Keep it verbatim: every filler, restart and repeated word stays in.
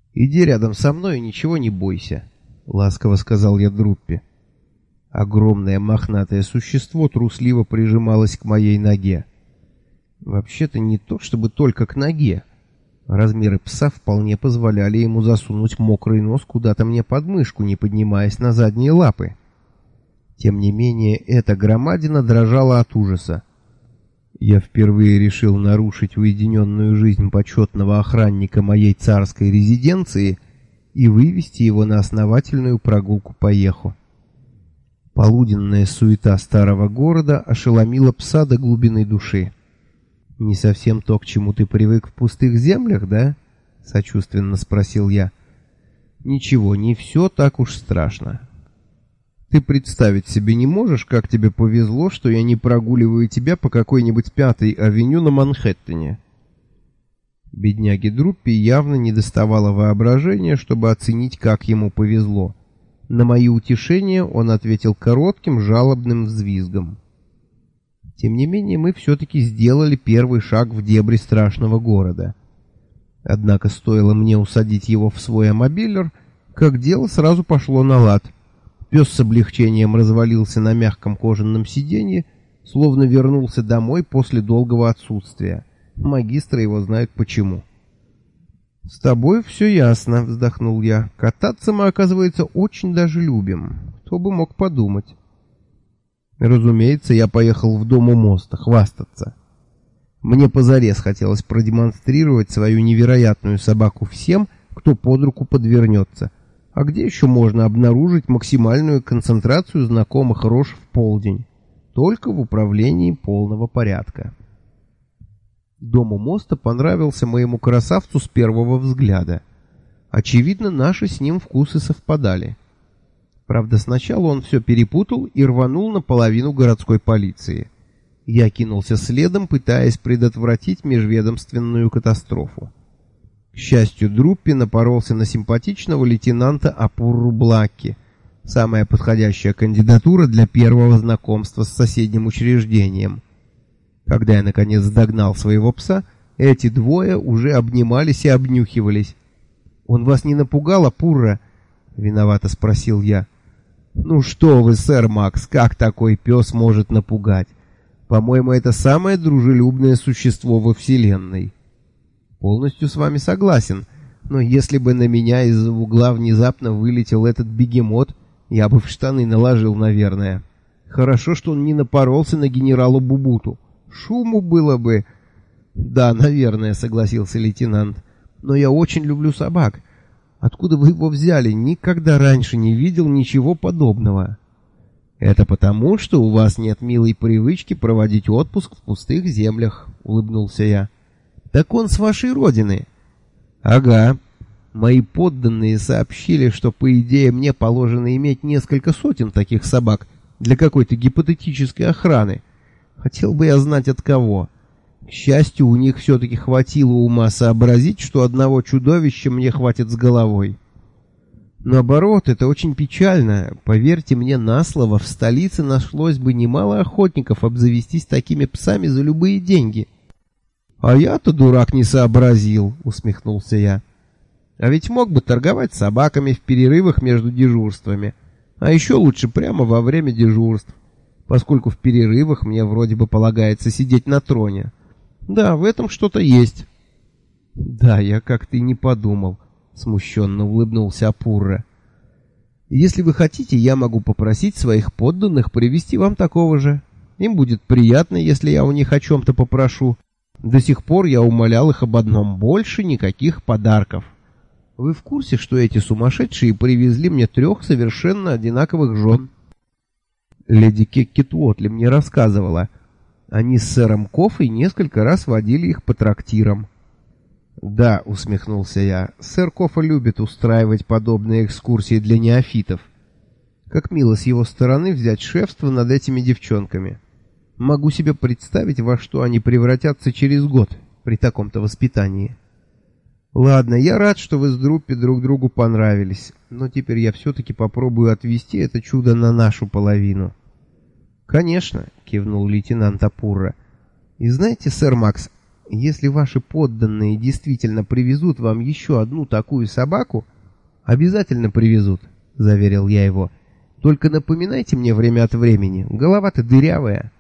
«Иди рядом со мной и ничего не бойся», — ласково сказал я Друппи. Огромное мохнатое существо трусливо прижималось к моей ноге. Вообще-то не то чтобы только к ноге. Размеры пса вполне позволяли ему засунуть мокрый нос куда-то мне под мышку, не поднимаясь на задние лапы. Тем не менее, эта громадина дрожала от ужаса. Я впервые решил нарушить уединенную жизнь почетного охранника моей царской резиденции и вывести его на основательную прогулку по Еху. Полуденная суета старого города ошеломила пса до глубины души. «Не совсем то, к чему ты привык в пустых землях, да?» — сочувственно спросил я. «Ничего, не все так уж страшно. Ты представить себе не можешь, как тебе повезло, что я не прогуливаю тебя по какой-нибудь Пятой авеню на Манхэттене». Бедняге Друппи явно недоставало воображения, чтобы оценить, как ему повезло. На мои утешения он ответил коротким жалобным взвизгом. Тем не менее, мы все-таки сделали первый шаг в дебри страшного города. Однако стоило мне усадить его в свой амобилер, как дело сразу пошло на лад. Пес с облегчением развалился на мягком кожаном сиденье, словно вернулся домой после долгого отсутствия. Магистры его знают почему. «С тобой все ясно», — вздохнул я. «Кататься мы, оказывается, очень даже любим. Кто бы мог подумать». Разумеется, я поехал в дом у моста хвастаться. Мне позарез хотелось продемонстрировать свою невероятную собаку всем, кто под руку подвернется. А где еще можно обнаружить максимальную концентрацию знакомых рож в полдень? Только в управлении полного порядка. Дом у моста понравился моему красавцу с первого взгляда. Очевидно, наши с ним вкусы совпадали. Правда, сначала он все перепутал и рванул наполовину городской полиции. Я кинулся следом, пытаясь предотвратить межведомственную катастрофу. К счастью, Друппи напоролся на симпатичного лейтенанта Апурру Блакки, самая подходящая кандидатура для первого знакомства с соседним учреждением. Когда я, наконец, догнал своего пса, эти двое уже обнимались и обнюхивались. «Он вас не напугал, Апурра?» — виновато спросил я. «Ну что вы, сэр Макс, как такой пес может напугать? По-моему, это самое дружелюбное существо во Вселенной». «Полностью с вами согласен, но если бы на меня из-за угла внезапно вылетел этот бегемот, я бы в штаны наложил, наверное. Хорошо, что он не напоролся на генерала Бубуту. Шуму было бы...» «Да, наверное», — согласился лейтенант. «Но я очень люблю собак. Откуда вы его взяли? Никогда раньше не видел ничего подобного». «Это потому, что у вас нет милой привычки проводить отпуск в пустых землях», — улыбнулся я. «Так он с вашей родины». «Ага. Мои подданные сообщили, что, по идее, мне положено иметь несколько сотен таких собак для какой-то гипотетической охраны. Хотел бы я знать, от кого. К счастью, у них все-таки хватило ума сообразить, что одного чудовища мне хватит с головой. Наоборот, это очень печально. Поверьте мне на слово, в столице нашлось бы немало охотников обзавестись такими псами за любые деньги». «А я-то, дурак, не сообразил», — усмехнулся я. «А ведь мог бы торговать собаками в перерывах между дежурствами. А еще лучше прямо во время дежурств, поскольку в перерывах мне вроде бы полагается сидеть на троне. Да, в этом что-то есть». «Да, я как-то и не подумал», — смущенно улыбнулся Апурра. «Если вы хотите, я могу попросить своих подданных привести вам такого же. Им будет приятно, если я у них о чем-то попрошу. До сих пор я умолял их об одном: больше никаких подарков. Вы в курсе, что эти сумасшедшие привезли мне трех совершенно одинаковых жен?» Леди Кеккет Уотли мне рассказывала. Они с сэром Кофой несколько раз водили их по трактирам. «Да», — усмехнулся я, — «сэр Кофа любит устраивать подобные экскурсии для неофитов. Как мило с его стороны взять шефство над этими девчонками. Могу себе представить, во что они превратятся через год при таком-то воспитании». «Ладно, я рад, что вы с Друппи друг другу понравились, но теперь я все-таки попробую отвезти это чудо на нашу половину». «Конечно», — кивнул лейтенант Апурра. «И знаете, сэр Макс, если ваши подданные действительно привезут вам еще одну такую собаку, обязательно привезут, заверил я его. Только напоминайте мне время от времени, голова-то дырявая.